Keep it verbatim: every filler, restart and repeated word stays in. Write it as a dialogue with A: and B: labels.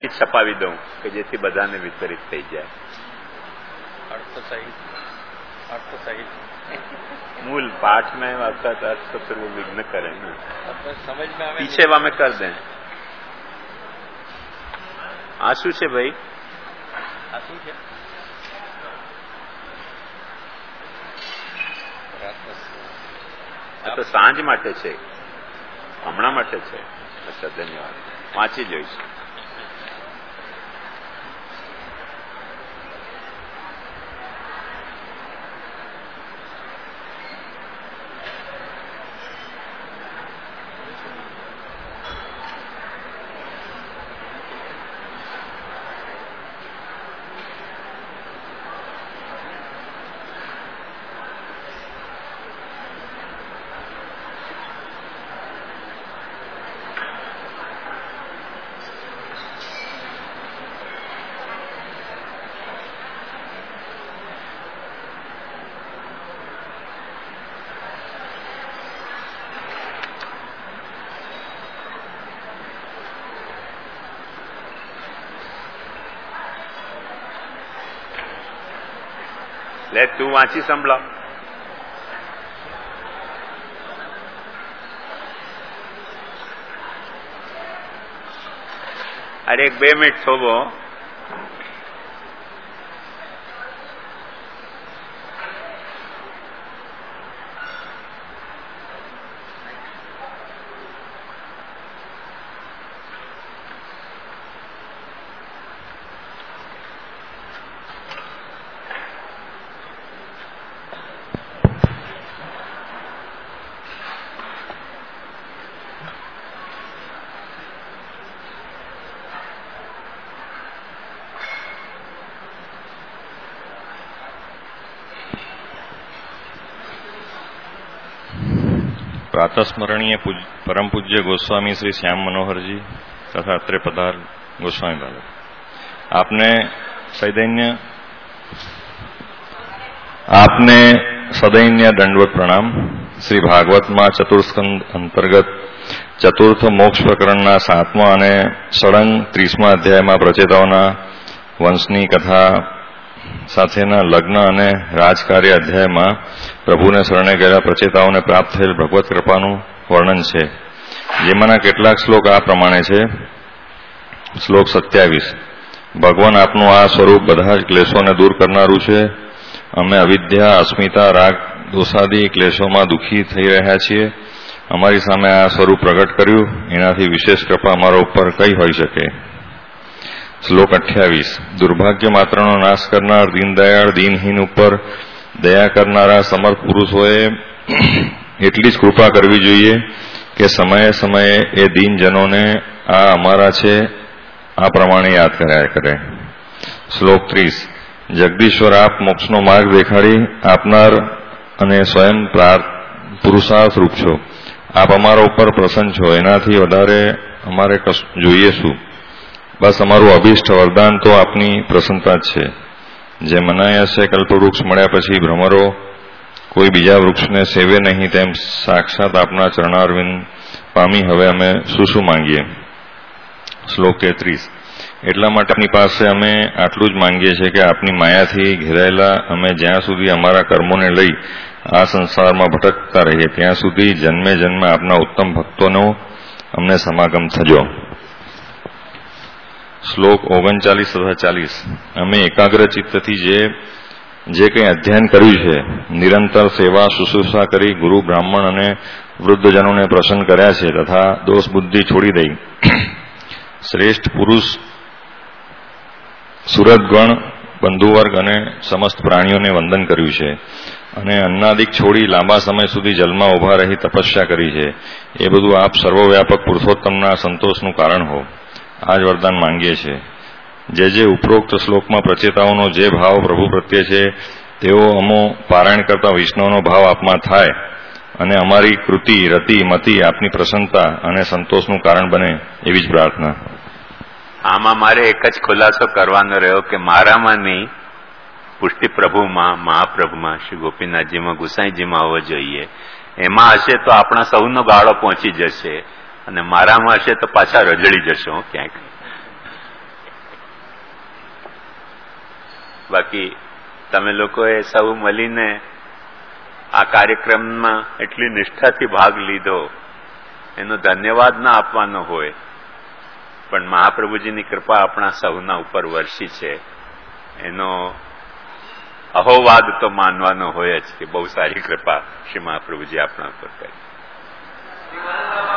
A: છપાવી દઉં કે જેથી બધાને વિતરિત થઈ જાય.
B: अर्थ सहित अर्थ सहित
A: मूल पाठ में आपका अर्थ तो फिर वो विघ्न करे ना,
B: समझ में आवे
A: पीछे वा में कर दें. આ શું છે ભાઈ?
B: આ શું છે?
A: આ તો સાંજ માટે છે, હમણાં માટે છે. અચ્છા, ધન્યવાદ. વાંચી જોઈશું. લે તું વાંચી સંભળાવ. અરે એક બે મિનિટ થોભો.
C: प्रातस्मरणीय परम पूज्य गोस्वामी श्री श्याम मनोहर जी तथा अत्रे पधार गोस्वामी बालक, आपने सदैन्य आपने सदैन्य दंडवत प्रणाम. श्री भागवत में चतुर्स्कंद अंतर्गत चतुर्थ मोक्ष प्रकरण सातमा અને સળંગ ત્રીસમા અધ્યાયમાં પ્રચેતાઓના વંશની કથા સાથેના લગ્ન અને રાજકાર્ય અધ્યાયમાં પ્રભુને શરણે ગયેલા પ્રચેતાઓને પ્રાપ્ત થયેલ ભગવત કૃપાનું વર્ણન છે, જેમાંના કેટલાક શ્લોક આ પ્રમાણે છે. શ્લોક સત્યાવીસ. ભગવાન આપનું આ સ્વરૂપ બધા જ ક્લેશોને દૂર કરનારું છે. અમે અવિદ્યા, અસ્મિતા, રાગ, દોષાદી ક્લેશોમાં દુઃખી થઈ રહ્યા છીએ. અમારી સામે આ સ્વરૂપ પ્રગટ કર્યું, એનાથી વિશેષ કૃપા અમારા ઉપર કઈ હોઈ શકે. શ્લોક અઠ્યાવીસ. દુર્ભાગ્ય માત્રનો નાશ કરનાર દીનદયાળ દીનહીન ઉપર દયા કરનારા સમર્થ પુરુષોએ એટલી જ કૃપા કરવી જોઈએ કે સમયે સમયે એ દીનજનોને આ અમારા છે આ પ્રમાણે યાદ કર્યા કરે. શ્લોક ત્રીસ. જગદીશ્વર આપ મોક્ષનો માર્ગ દેખાડી આપનાર અને સ્વયં પુરુષાર્થ રૂપ છો. આપ અમારા ઉપર પ્રસન્ન છો, એનાથી વધારે અમારે જોઈએ શું? બસ અમારું અભિષ્ટ વરદાન તો આપની પ્રસન્નતા જ છે. જે મનાય હશે કલ્પવૃક્ષ મળ્યા પછી ભ્રમરો કોઈ બીજા વૃક્ષને સેવે નહીં, તેમ સાક્ષાત આપના ચરણારવિંદ પામી હવે અમે શું શું માંગીએ. શ્લોક તેત્રીસ. એટલા માટે આપની પાસે અમે આટલું જ માંગીએ છીએ કે આપની માયાથી ઘેરાયેલા અમે જ્યાં સુધી અમારા કર્મોને લઈ આ સંસારમાં ભટકતા રહીએ ત્યાં સુધી જન્મે જન્મે આપના ઉત્તમ ભક્તોનો અમને સમાગમ થજો. શ્લોક ઓગણચાલીસ તથા ચાલીસ. અમે એકાગ્ર ચિત્તથી જે જે કંઈ અધ્યયન કર્યું છે, નિરંતર સેવા શુશ્રૂષા કરી ગુરુ બ્રાહ્મણ અને વૃદ્ધજનોને પ્રસન્ન કર્યા છે તથા દોષ બુદ્ધિ છોડી દઈ શ્રેષ્ઠ પુરુષ સુરતગણ બંધુવર્ગ અને સમસ્ત પ્રાણીઓને વંદન કર્યું છે અને અન્નાદિક છોડી લાંબા સમય સુધી જલમાં ઉભા રહી તપસ્યા કરી છે, એ બધું આપ સર્વવ્યાપક પુરુષોત્તમના સંતોષનું કારણ હો. આ જ વરદાન માંગીએ છીએ. જે જે ઉપરોક્ત શ્લોકમાં પ્રચેતાઓનો જે ભાવ પ્રભુ પ્રત્યે છે તેઓ અમો પારાયણ કરતા વિષ્ણુનો ભાવ આપમાં થાય અને અમારી કૃતિ રતિ મતિ આપની પ્રસન્નતા અને સંતોષનું કારણ બને એવી જ પ્રાર્થના.
A: આમાં મારે એક જ ખુલાસો કરવાનો રહ્યો કે મારામાં નહીં, પુષ્ટિ પ્રભુમાં, મહાપ્રભુમાં, શ્રી ગોપીનાથજીમાં, ગુસાઈજીમાં હોવો જોઈએ. એમાં હશે તો આપણા સૌનો ગાળો પહોંચી જશે અને મારામાં હશે તો પાછા રજળી જશો ક્યાંક. બાકી તમે લોકોએ સૌ મળીને આ કાર્યક્રમમાં એટલી નિષ્ઠાથી ભાગ લીધો, એનો ધન્યવાદ ના આપવાનો હોય, પણ મહાપ્રભુજીની કૃપા આપણા સૌના ઉપર વરસી છે, એનો અહોવાદ તો માનવાનો હોય જ કે બહુ સારી કૃપા શ્રી મહાપ્રભુજી આપણા ઉપર કરી.